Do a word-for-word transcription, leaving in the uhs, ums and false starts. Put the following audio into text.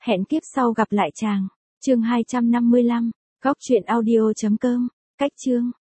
Hẹn kiếp sau gặp lại chàng. Chương hai trăm năm mươi lăm, góc truyện audio chấm com, cách chương.